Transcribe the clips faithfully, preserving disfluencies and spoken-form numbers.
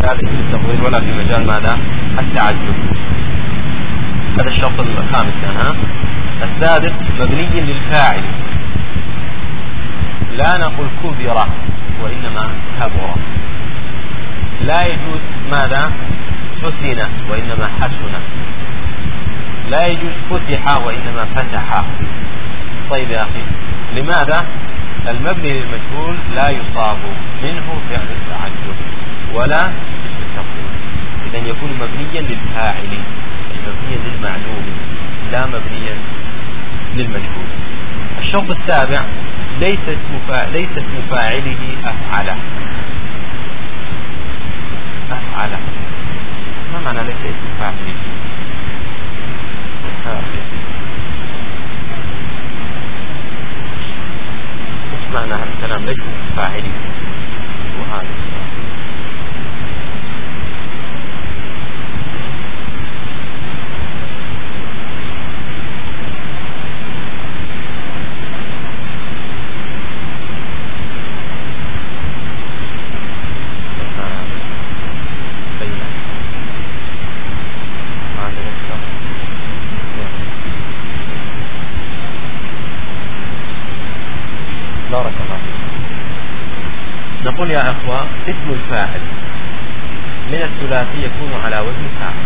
مجال اسم التفضيل ولا في مجال ماذا التعجب. هذا الشرط الخامس كان. ها السادس مبني للفاعل، لا نقول كبر وإنما كبر. لا يجوز ماذا حسن وإنما حسن. لا يجوز فتح وإنما فتح. طيب يا أخي، لماذا؟ المبني للمجهول لا يصاب منه فعل التعجب ولا اسم التفضيل، إذن يكون مبنيا للفاعل، مبنيا للمعلوم لا مبنيا للمجهول. الشرط السابع ليس اسم ليس اسم فاعله أفعل. أفعل ما معنى ليس اسم فاعله؟ ايش معنى هذا الكلام ليس اسم فاعله؟ وهذا بارك الله فيك. نقول يا أخوة اسم الفاعل من الثلاثي يكون على وزن فاعل.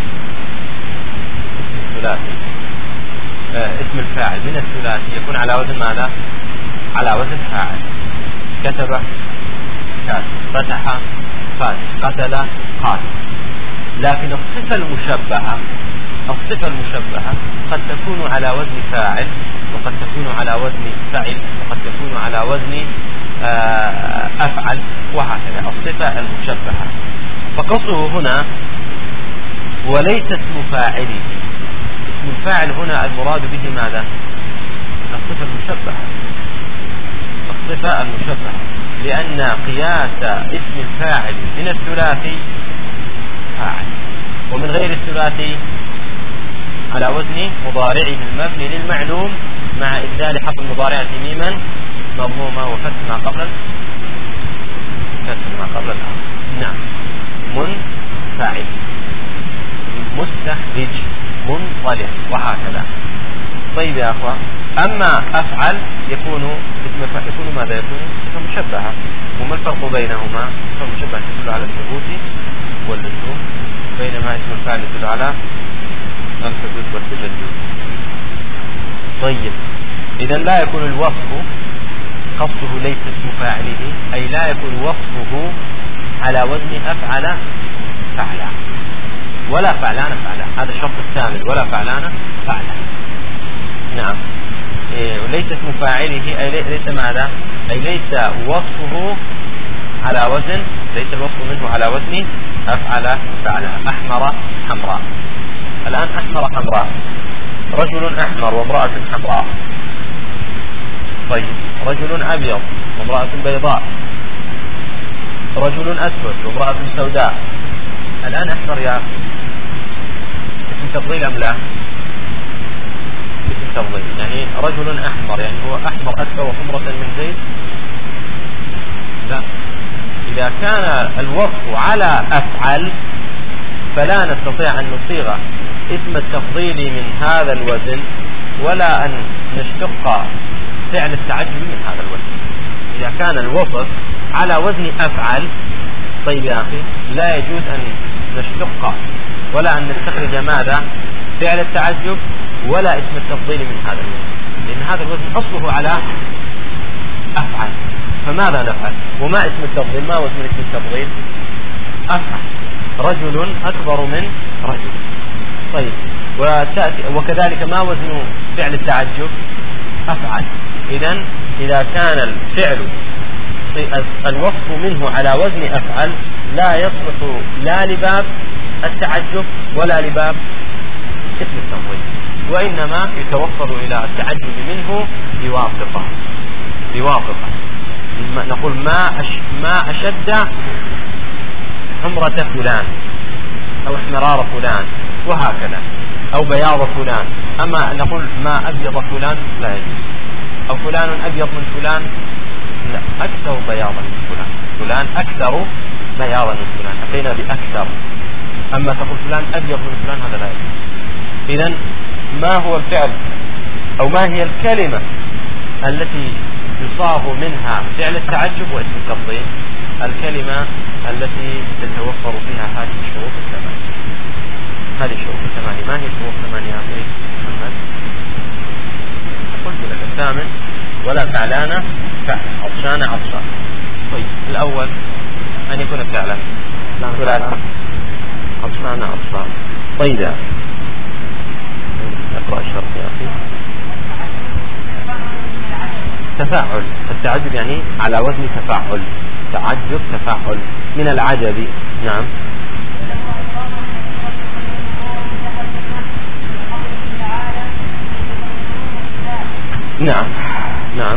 اسم الثلاثي آه اسم الفاعل من الثلاثي يكون على وزن ماذا؟ على وزن فاعل. كتب كاتب، فتح فاتح، قتل قاتل. لكن الصفة المشبهة الصفة المشبهة قد تكون على وزن فاعل، وقد تكون على وزن فعل، وقد تكون على وزن أفعل، وهكذا الصفة المشبهة. فقصه هنا وليس اسم فاعله. اسم الفاعل هنا المراد به ماذا؟ الصفة المشبهة، الصفة المشبهة، لأن قياس اسم الفاعل من الثلاثي فاعل، ومن غير الثلاثي على وزن مضارعه المبني للمعلوم مع إبدال حرف المضارعة ميما مضمومة وفتح ما قبل فتح ما قبل الآخر. نعم، منفعل، مستخرج، منطلق، وهكذا. طيب يا أخوة، أما أفعل يكون اسم فاعل، يكون ماذا؟ يكون اسم مشبهة. وما الفرق بينهما؟ اسم مشبهة يدل على الثبوت واللزوم، بينما اسم الفاعل يدل على الحدوث والتجدد. طيب، إذا لا يكون الوصف قصده ليس اسم فاعله، أي لا يكون وصفه على وزن أفعل فعلا ولا فعلان فعلا. هذا الشرط الثامن، ولا فعلان فعلا. نعم، إيه، وليس اسم فاعله أي ليس ماذا؟ أي ليس وصفه على وزن، ليس الوصف منه على وزن أفعل فعلا. أحمر حمراء. الآن أحمر حمراء، رجل أحمر وامرأة حمراء. طيب، رجل أبيض وامرأة بيضاء، رجل أسود وامرأة سوداء. الآن أحمر يا اسم تفضيل أم لا؟ اسم تفضيل، يعني رجل أحمر، يعني هو أحمر أكثر حمرة من زيد؟ لا. إذا كان الوصف على أفعل فلا نستطيع أن نصيغ اسم التفضيل من هذا الوزن، ولا أن نشتق فعل التعجب من هذا الوزن. إذا كان الوصف على وزن أفعل، طيب يا أخي، لا يجوز أن نشتق ولا أن نستخرج ماذا؟ فعل التعجب ولا اسم التفضيل من هذا الوزن، لأن هذا الوزن أصله على أفعل. فماذا نفعل؟ وما اسم التفضيل؟ ما وزن اسم التفضيل؟ أفعل. رجل أكبر من رجل. طيب، وكذلك ما وزن فعل التعجب؟ أفعل. إذن إذا كان الفعل الوصف منه على وزن أفعل لا يصلح لا لباب التعجب ولا لباب اسم التفضيل، وإنما يتوصل إلى التعجب منه بواسطة بواسطة نقول ما أش ما أشد حمرة فلان، أو احمرار فلان، وهكذا، أو بياض فلان. أما نقول ما أبيض فلان لا يجوز، أو فلان أبيض من فلان لا، أكثر بياضا من فلان، فلان أكثر بياضا من فلان، أتينا بأكثر. أما تقول فلان أبيض من فلان هذا لا يجوز. إذن ما هو الفعل أو ما هي الكلمة التي يصاغ منها فعل التعجب واسم التفضيل؟ الكلمة التي تتوفر فيها هذه الشروط الثمانية. هذه الشروط الثمانية. ما هي الشروط الثمانية يا أخي محمد؟ قلت لك الثامن ولا فعلانة فعل، عطشان عطشان. طيب الأول أن يكون فعلا ثلاثة، عطشان عطشان. طيب اقرأ الشرط يا أخي. تفاعل، التعجب يعني على وزن تفاعل، تعجب تفاعل من العجب. نعم نعم نعم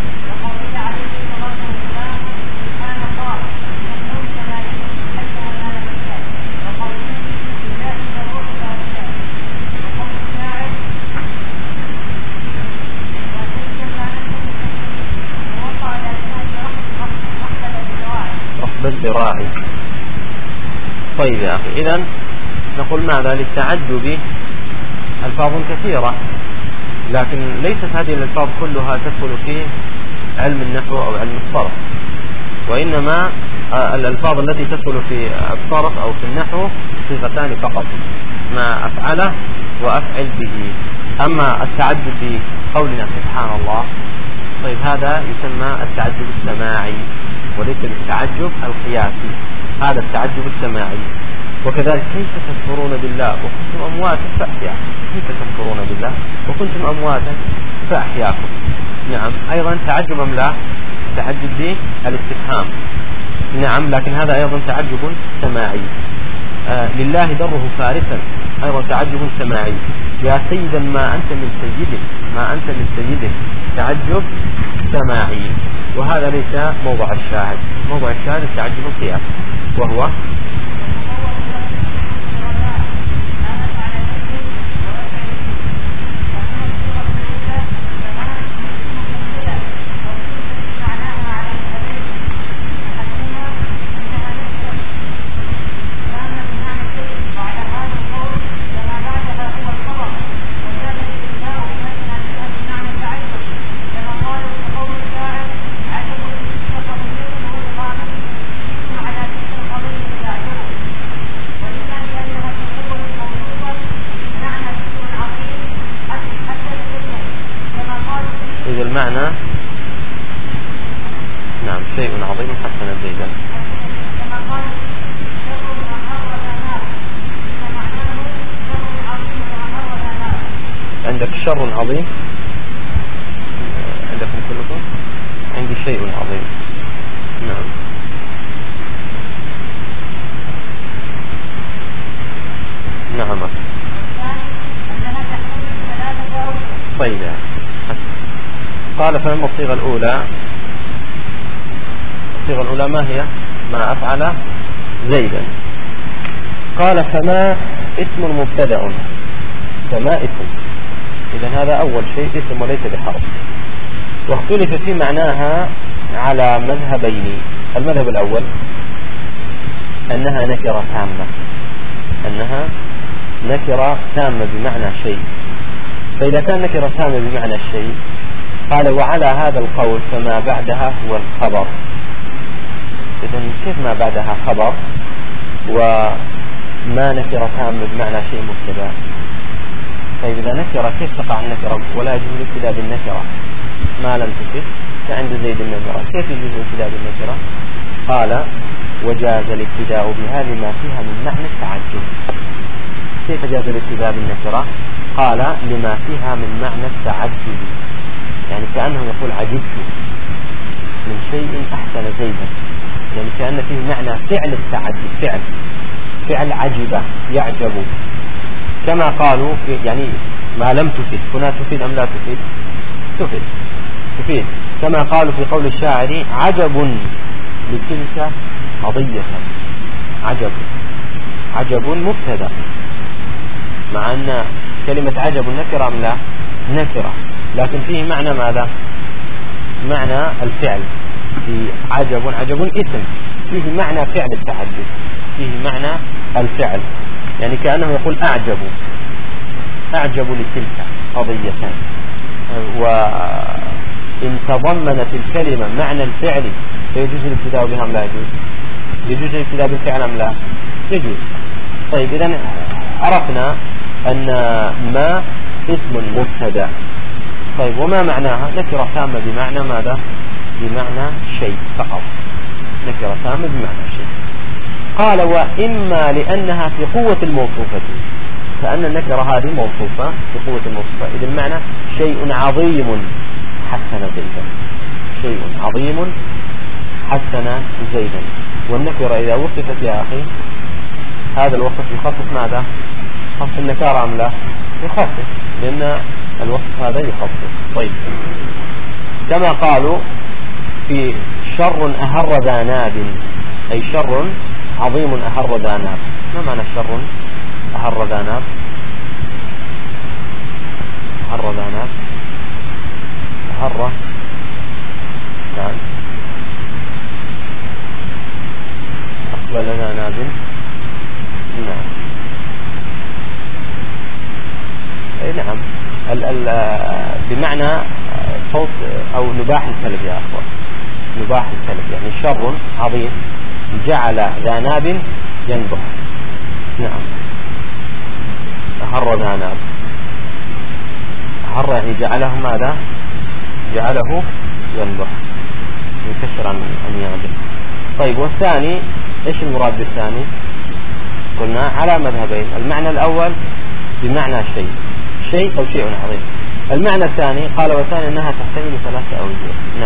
بالذراعي. طيب يا أخي، إذن نقول ماذا؟ للتعجب ألفاظ كثيرة، لكن ليست هذه الألفاظ كلها تدخل في علم النحو أو علم الصرف، وإنما الألفاظ التي تدخل في الصرف أو في النحو صيغتان فقط، ما أفعله وأفعل به. أما التعجب في قولنا سبحان الله، طيب هذا يسمى التعجب السماعي وليس بالتعجب القياسي، هذا التعجب السماعي. وكذلك كيف تكفرون بالله وكنتم أمواتا فأحياكم، كيف تكفرون بالله وكنتم أمواتا فأحياكم. نعم أيضا تعجب أم لا؟ تعجب بالاستفهام. نعم لكن هذا أيضا تعجب سماعي. آه لله دره فارسا، أيضا تعجب سماعي. يا سيدا ما أنت من سيده، ما أنت من سيده، تعجب سماعي. وهذا ليس موضع الشاهد، موضع الشاهد التعجب القياسي، وهو المعنى. نعم شيء عظيم حسنا زيدا. عندك شر عظيم، عندكم كلكم؟ عندي شيء عظيم. نعم نعم. طيب قال فما الصيغة الأولى؟ الصيغة الأولى ما هي؟ ما أفعل زيدا. قال فما اسم مبتدأ، فما اسم، إذا هذا أول شيء اسم وليس بحرف. واختلف في معناها على مذهبين. المذهب الأول أنها نكرة تامة، أنها نكرة تامة بمعنى شيء. فإذا كان نكرة تامة بمعنى شيء قال وعلى هذا القول فما بعدها هو الخبر. إذن كيف ما بعدها خبر وما نكرة تامة بمعنى شيء مبتدأ؟ طيب إذا نكرة كيف تقع النكرة ولا يجوز الابتداء بالنكرة ما لم تفد كعند زيد النكرة؟ كيف يجوز الابتداء بالنكرة؟ قال وجاز الابتداء بها لما فيها من معنى التعجب. كيف جاز الابتداء بالنكرة؟ قال لما فيها من معنى التعجب، يعني كأنه يقول عجبت من شيء أحسن زيدا، يعني كأن فيه معنى فعل التعجب، فعل فعل عجبة يعجب، كما قالوا في يعني ما لم تفيد هنا تفيد أم لا تفيد؟ تفيد تفيد كما قالوا في قول الشاعر عجب لتلك قضية. عجب عجب مبتدأ، مع أن كلمة عجب نكرة أم لا؟ نكرة، لكن فيه معنى ماذا؟ معنى الفعل. في عجب، عجب اسم فيه معنى فعل التعجب، فيه معنى الفعل، يعني كأنه يقول أعجب أعجب لتلك قضية. وإن تضمنت الكلمة معنى الفعل فيجوز الابتداء بها أم لا يجوز؟ يجوز الابتداء بالفعل أم لا؟ يجوز. طيب إذن عرفنا أن ما اسم مبتدأ. طيب وما معناها؟ نكرة تامة بمعنى ماذا؟ بمعنى شيء فقط، نكرة تامة بمعنى شيء. قال وإما لأنها في قوة الموصوفة، فأن النكرة هذه موصوفة في قوة الموصوفة، إذا المعنى شيء عظيم حسن زيدا، شيء عظيم حسن زيدا. والنكرة إذا وصفت يا أخي هذا الوصف يخصص ماذا؟ يخصص النكارة أم لا؟ يخصص، لأن الوصف هذا يخصص. طيب كما قالوا في شر أهر ذا ناب، أي شر عظيم أهر ذا ناب. ما معنى شر أهر ذا ناب؟ أهر ذا ناب أهر نعم أقبل ذا ناب نعم أي نعم ال ال بمعنى صوت أو نباح الكلب يا أخوة، نباح الكلب يعني شر عظيم جعل ذا ناب ينبح. نعم أهر ذا ناب، أهر يعني جعله ماذا؟ جعله ينبح يكسر عن أنيابه. طيب والثاني إيش المراد بالثاني؟ قلنا على مذهبين، المعنى الأول بمعنى شيء شيء أو شيء عظيم. المعنى الثاني قال وثاني أنها تحتمل ثلاثة أوجه. نعم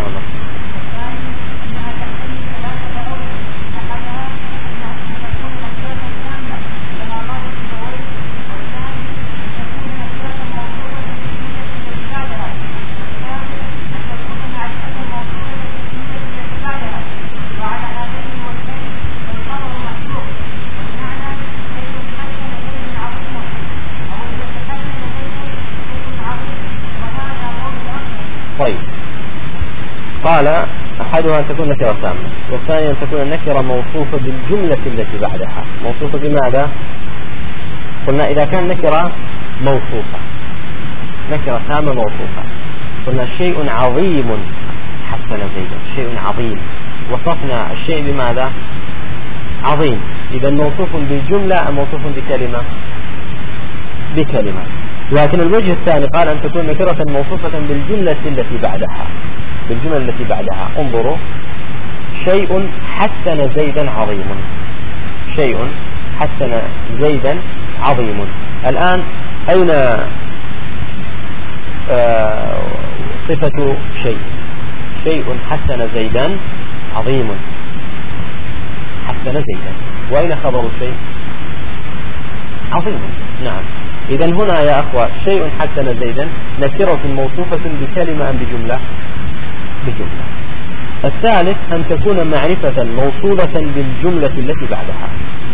طيب قال أحدها أن تكون نكرة تامة، والثانية أن تكون النكرة موصوفة بالجملة التي بعدها. موصوفة بماذا؟ قلنا إذا كان نكرة موصوفة، نكرة تامة موصوفة، قلنا شيء عظيم حسن زيدا، شيء عظيم، وصفنا الشيء بماذا؟ عظيم. إذا موصوف بالجملة أم موصوف بكلمة؟ بكلمة. لكن الوجه الثاني قال أن تكون نكرة موصوفة بالجملة التي بعدها، بالجملة التي بعدها. انظروا شيء حسن زيدا عظيم، شيء حسن زيدا عظيم. الآن أين آه صفة شيء؟ شيء حسن زيدا عظيم، حسن زيدا، وأين خبر شيء؟ عظيم. نعم. إذن هنا يا أخوة شيء حسن زيدا نكرة موصوفة بكلمة أم بجملة؟ بجملة. الثالث أن تكون معرفة موصولة بالجملة التي بعدها.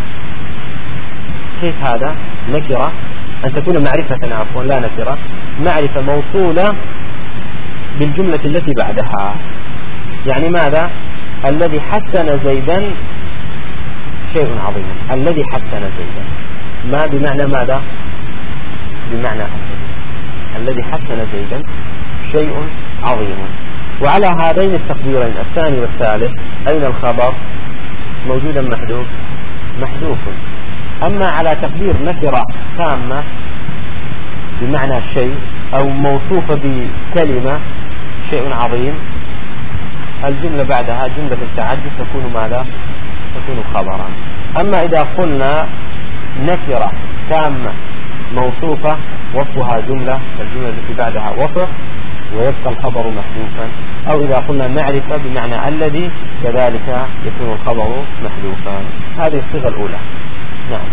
كيف هذا؟ نكرة أن تكون معرفة عفوا لا نكرة، معرفة موصولة بالجملة التي بعدها. يعني ماذا؟ الذي حسن زيدا شيء عظيم، الذي حسن زيدا ما بمعنى ماذا؟ بمعنى الذي حسن زيدا شيء عظيم. وعلى هذين التقديرين الثاني والثالث أين الخبر؟ موجودا محذوف، محذوف. أما على تقدير نكرة تامة بمعنى شيء أو موصوفة بكلمة شيء عظيم، الجملة بعدها جملة التعدد تكون ماذا؟ تكون خبرا. أما إذا قلنا نكرة تامة موصوفة وصفها جملة، الجملة التي بعدها وصف ويبقى الخبر محذوفا. أو إذا قلنا معرفة بمعنى الذي كذلك يكون الخبر محذوفا. هذه الصيغة الأولى. نعم.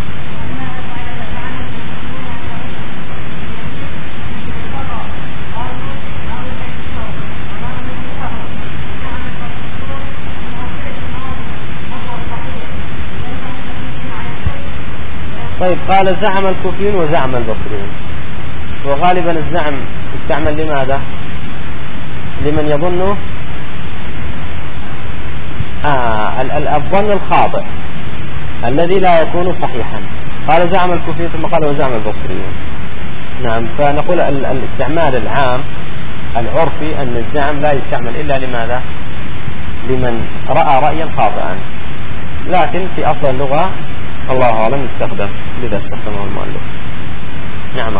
طيب قال زعم الكوفيون وزعم البصريون، وغالبا الزعم يستعمل لماذا؟ لمن يظن آه الظن الخاطئ الذي لا يكون صحيحا. قال زعم الكوفيون ثم قال وزعم البصريون. نعم. فنقول الاستعمال العام العرفي أن الزعم لا يستعمل إلا لماذا؟ لمن رأى رأيا خاطئا، لكن في أصل اللغة الله أعلم يستخدم، لذا استخدمه المؤلف. نعم.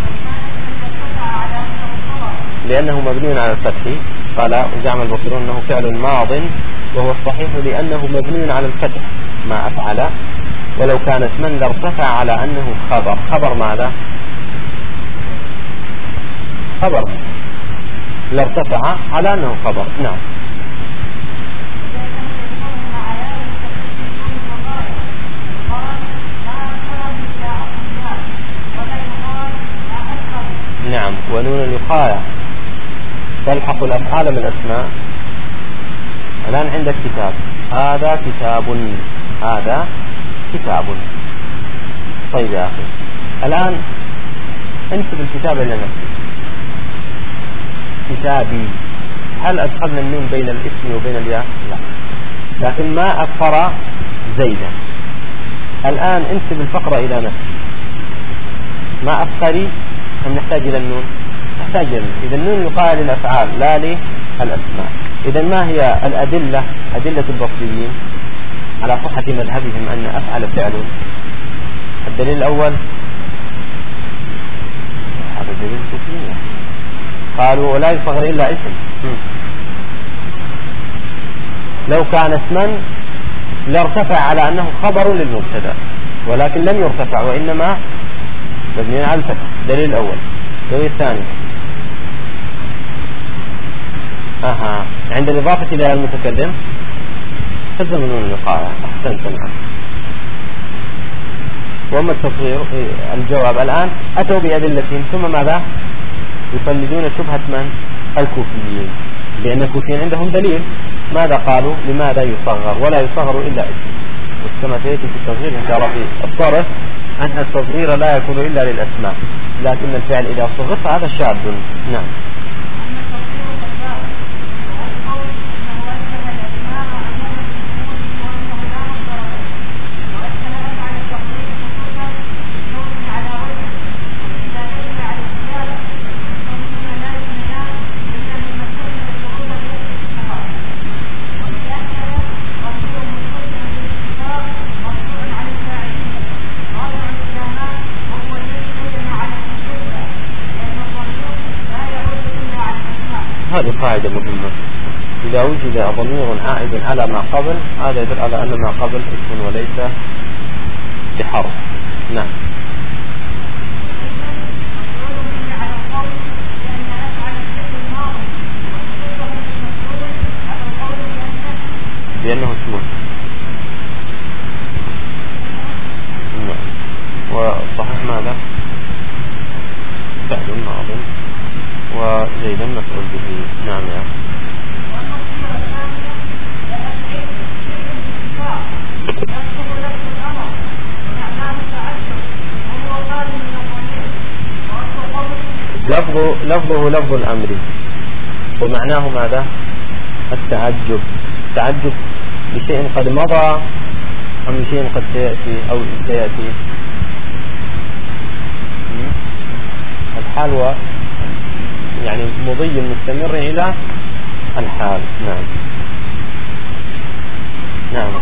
لأنه مبني على الفتح. قال وزعم البصريون أنه فعل ماض وهو الصحيح لأنه مبني على الفتح ما أفعل، ولو كان اسما لارتفع على أنه خبر. خبر ماذا؟ خبر لارتفع على أنه خبر. نعم. نعم. ونون الوقاية تلحق الأفعال بالأسماء. الآن عندك كتاب، هذا كتاب، هذا كتاب. طيب يا أخي الآن انسب الكتاب إلى نفسك، كتابي. هل أدخلنا النون بين الاسم وبين الياء؟ لا. لكن ما أفر زيدا. الآن انسب الفقرة إلى نفسك. ما أفقري أم نحتاج إلى النون؟ نحتاج إلى النون. إذا النون يقال للأفعال لا للأسماء. إذا ما هي الأدلة؟ أدلة البصريين على صحة مذهبهم أن أفعل فعل. الدليل الأول هذا دليل كثير، قالوا ولا يصغر إلا اسم. لو كان اسما لارتفع على أنه خبر للمبتدا، ولكن لم يرتفع وإنما مبني على الفتح. الدليل الأول. الدليل الثاني أها عند الإضافة إلى المتكلم تلزم نون الوقاية. أحسنت. نعم. وأما التصغير الجواب الآن أتوا بأدلتهم ثم ماذا؟ يفندون شبهة من؟ الكوفيين، لأن الكوفيين عندهم دليل. ماذا قالوا؟ لماذا يصغر؟ ولا يصغر إلا اسم. وكما سيأتي في التصغير إن شاء الله في الصرف أن التصغير لا يكون إلا للأسماء، لكن الفعل إذا صغر فهذا شاذ. نعم. هذه قاعدة مهمة. إذا وجد ضمير عائد على ما قبل هذا يدل على أن ما قبل اسم وليس بحرف. نعم. لأنه اسم. نعم. وصحيح ماذا؟ فعل ماض وزيدا مفعول به. نعم يا أخي. لفظه لفظه لفظ الأمر ومعناه ماذا؟ التعجب. التعجب بشيء قد مضى أم شيء قد سيأتي أو سيأتي. الحال و يعني مضي مستمر إلى الحال. نعم. نعم.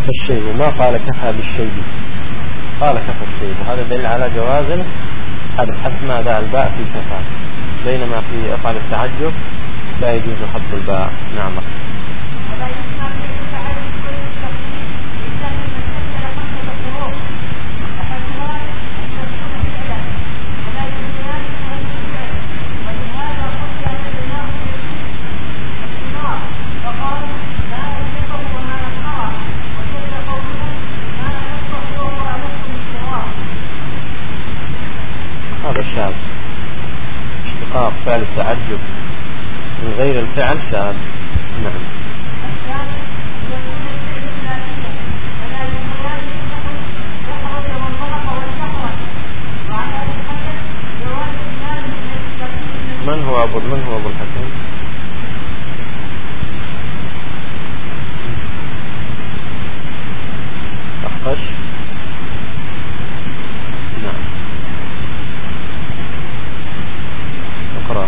كفى الشيء وما قال كفى بالشيء، قال كفى الشيء، وهذا دليل على جواز حذف حذف ماذا الباء في كفى، بينما في أفعال التعجب لا يجوز حذف الباء. نعم. هذا الشاذ، اشتقاق فعل التعجب من غير الفعل شاذ. نعم. من هو أبو من هو أبو الحسن؟ أخفش. نعم. اقرأ.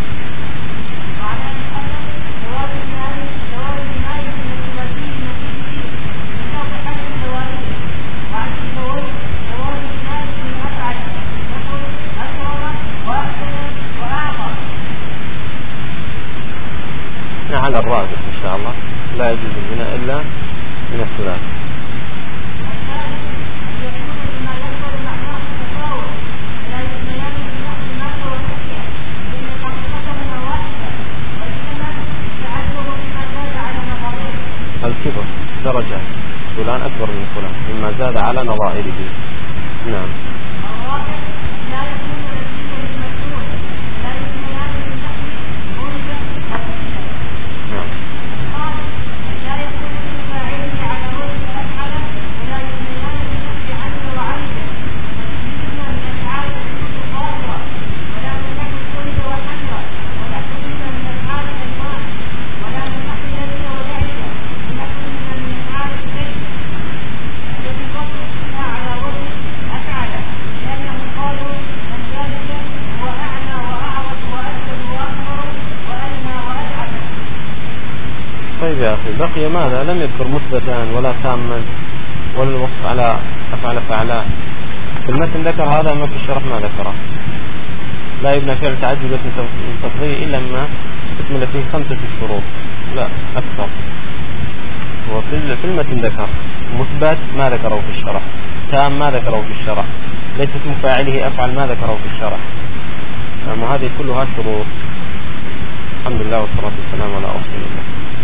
على الراجح إن شاء الله لا يجوز البناء إلا من الثلاث. الكبر درجات، فلان أكبر من فلان مما زاد على نظائره. نعم. طيب يا أخي، بقي ماذا؟ لم يذكر مثبتا ولا تاما ولا الوصف على أفعل فعلاء في المتن، ذكر هذا ما في الشرح ما ذكره. لا يبنى فعل تعجب اسم تفضيل إلا ما تكمل فيه خمسة شروط، لا أكثر. وفي المتن ذكر مثبت ما ذكره في الشرح، تام ما ذكره في الشرح، ليس اسم فاعله أفعل ما ذكره في الشرح. أما هذه كلها شروط. الحمد لله والصلاة والسلام على رسول الله.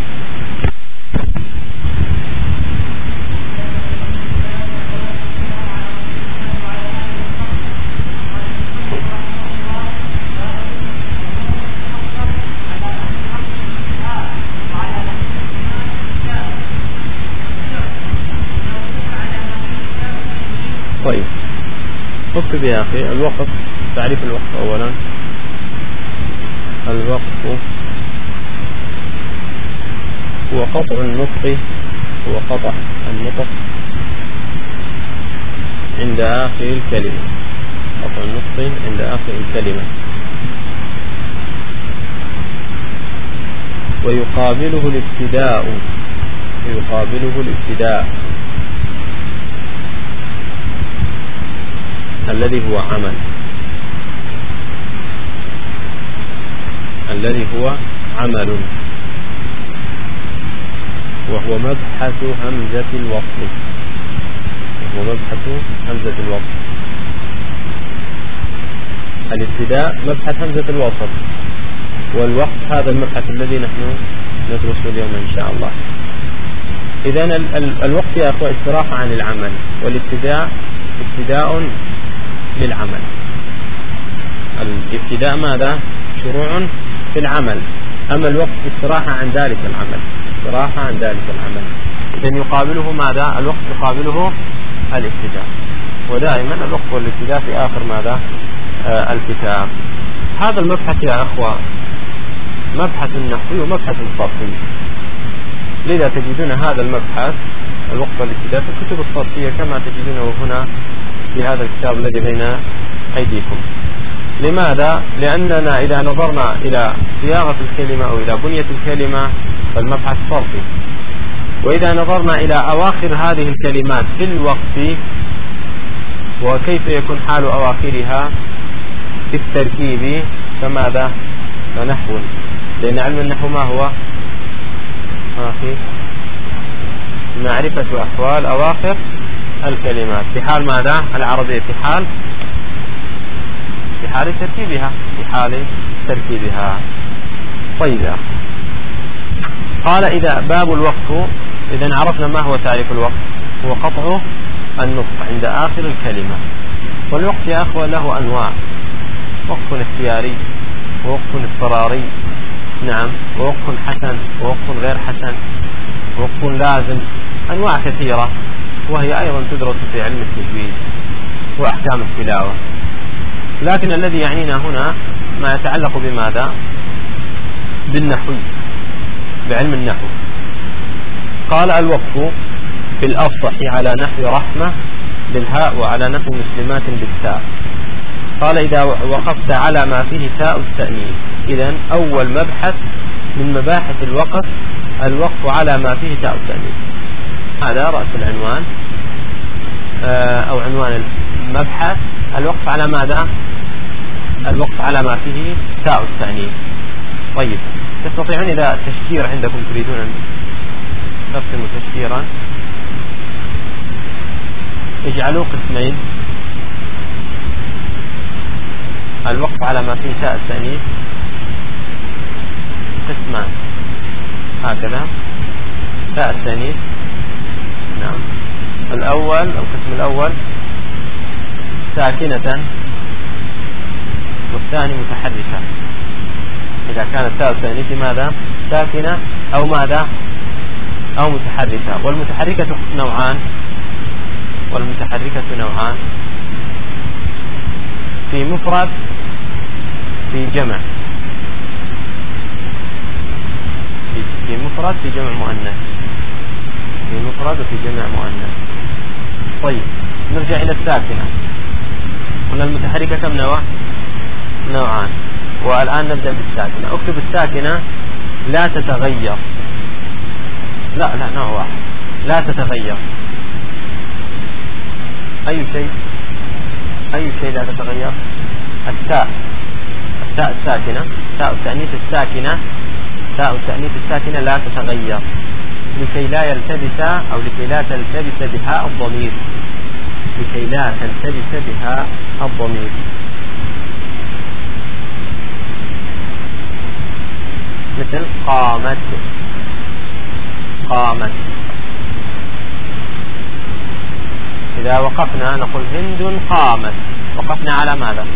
طيب اكتب يا أخي الوقف، تعريف الوقف أولا. الوقف هو قطع النطق، هو قطع النطق عند آخر الكلمة، قطع النطق عند آخر الكلمة، ويقابله الابتداء، ويقابله الابتداء الذي هو عمل، الذي هو عمل، وهو مبحث همزة الوصل، وهو مبحث همزة الوصل. الابتداء مبحث همزة الوصل، والوقف هذا المبحث الذي نحن ندرسه اليوم إن شاء الله. إذن الوقف يا أخوة استراحة عن العمل، والابتداء ابتداء للعمل. الابتداء ماذا؟ شروع في العمل، أما الوقف استراحة عن ذلك العمل، استراحة عن ذلك العمل. إذن يقابله ماذا؟ الوقف يقابله الابتداء، ودائما الوقف والابتداء في آخر ماذا؟ آه الكتاب. هذا المبحث يا أخوة مبحث نحوي ومبحث صرفي، لذا تجدون هذا المبحث الوقف والابتداء في الكتب الصرفية كما تجدونه هنا في هذا الكتاب الذي بين أيديكم. لماذا؟ لأننا إذا نظرنا إلى صياغة الكلمة أو إلى بنية الكلمة فالمبحث صرفي، وإذا نظرنا إلى أواخر هذه الكلمات في الوقت وكيف يكون حال أواخرها في التركيب فماذا؟ فنحو، لأن علم النحو ما هو؟ آخر معرفة أحوال أواخر الكلمات في حال ماذا؟ العربية في حال في حال تركيبها في حال تركيبها. طيب قال إذا باب الوقف، إذا عرفنا ما هو تعريف الوقف، هو قطع النطق عند آخر الكلمة. والوقف يا أخوة له أنواع، وقف اختياري ووقف اضطراري، نعم، ووقف حسن ووقف غير حسن، ووقف لازم، أنواع كثيرة، وهي أيضا تدرس في علم التجويد وأحكام التلاوة. لكن الذي يعنينا هنا ما يتعلق بماذا؟ بالنحو، بعلم النحو. قال الوقف بالأفصح على نحو رحمة بالهاء وعلى نحو مسلمات بالتاء. قال إذا وقفت على ما فيه تاء التأنيث، إذن أول مبحث من مباحث الوقف الوقف على ما فيه تاء التأنيث، هذا رأس العنوان أو عنوان المبحث، الوقف على ماذا؟ الوقف على ما فيه تاء التأنيث. طيب تستطيعون إذا تشكير عندكم تريدون أن ترسموا تشكيرا اجعلوا قسمين، الوقف على ما فيه تاء التأنيث قسمان هكذا، تاء التأنيث، نعم، الأول القسم الأول ساكنة والثاني متحركة. إذا كانت تاء التأنيث ماذا؟ ساكنة أو ماذا؟ أو متحركة. والمتحركة نوعان، والمتحركة نوعان في مفرد في جمع، في مفرد في جمع مؤنث، في مفرد وفي جمع مؤنث. طيب نرجع إلى الساكنة، قلنا المتحركة كم نوع؟ نوعان. والآن نبدأ بالساكنة. اكتب الساكنة لا تتغير، لا لا نوع واحد، لا تتغير. أي شيء؟ أي شيء لا تتغير؟ التاء، التاء الساكنة، تاء التأنيث الساكنة، تاء التأنيث الساكنة لا تتغير لكي لا يلتبس أو لكي لا تلتبس بها الضمير، لكي لا تلتبس بها الضمير. مثل قامت، قامت. إذا وقفنا نقول هند قامت، وقفنا على ماذا؟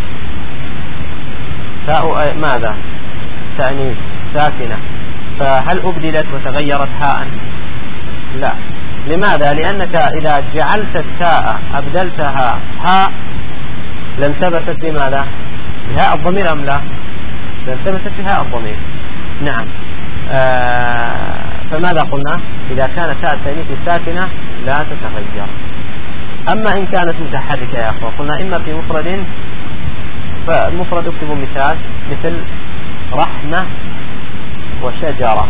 تاء ماذا؟ تأنيث ساكنة، فهل أبدلت وتغيرت هاء؟ لا. لماذا؟ لأنك إذا جعلت التاء أبدلتها هاء لالتبست بماذا؟ بهاء الضمير أم لا؟ لالتبست بهاء الضمير، نعم. آه فماذا قلنا؟ إذا كانت تاء التأنيث ساكنة لا تتغير. أما إن كانت متحركة يا أخوة قلنا إما في مفرد، فالمفرد اكتبوا مثال مثل رحمة وشجرة،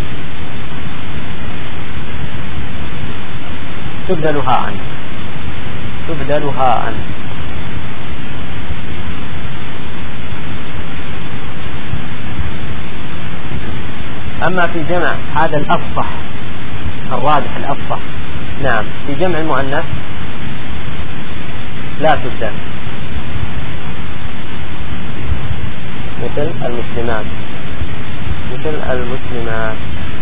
تبدل هاء، تبدل هاء. أما في جمع هذا الأفصح الراجح الأفصح، نعم، في جمع المؤنث لا تبدل، مثل المسلمات، مثل المسلمات.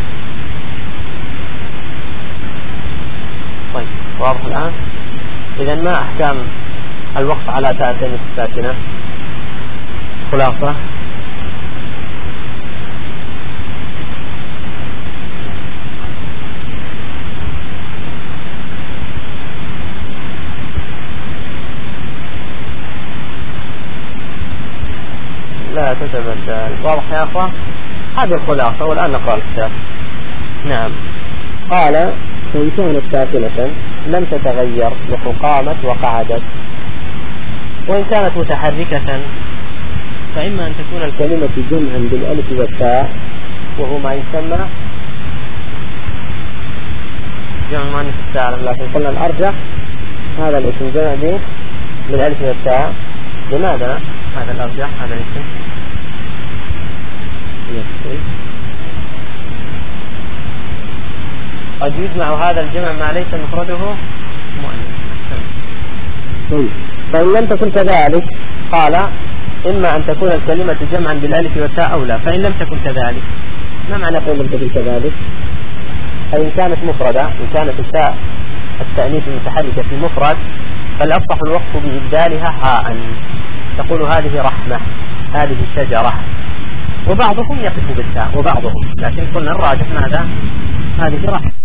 طيب واضح الآن؟ إذن ما أحكام الوقف على تاء التأنيث الساكنة؟ خلاصة لا تتبدل. واضح يا أخوة؟ هذه الخلاصة. والآن نقرأ الكتاب. نعم. قال فإن كانت ساكنة لم تتغير نحو قامت وقعدت، وإن كانت متحركة فإما أن تكون الكلمة جمعا بالألف والتاء وهو ما يسمى جمع مؤنث السالم، لكن قلنا الأرجح هذا الاسم جمع به بالألف والتاء. لماذا هذا الأرجح؟ هذا الاسم قد يجمع هذا الجمع ما ليس مفرده مؤنث. فإن لم تكن كذلك قال إما أن تكون الكلمة جمعا بالألف والتاء أو لا. فإن لم تكن كذلك، ما معنى قول لم تكن كذلك؟ أي إن كانت مفردة، إن كانت التاء التأنيث المتحركة في مفرد فالأصح الوقف بإبدالها هاء، تقول هذه رحمة، هذه شجرة، وبعضهم يقف بالتاء وبعضهم، لكن قلنا الراجح ماذا؟ هذه رحمة.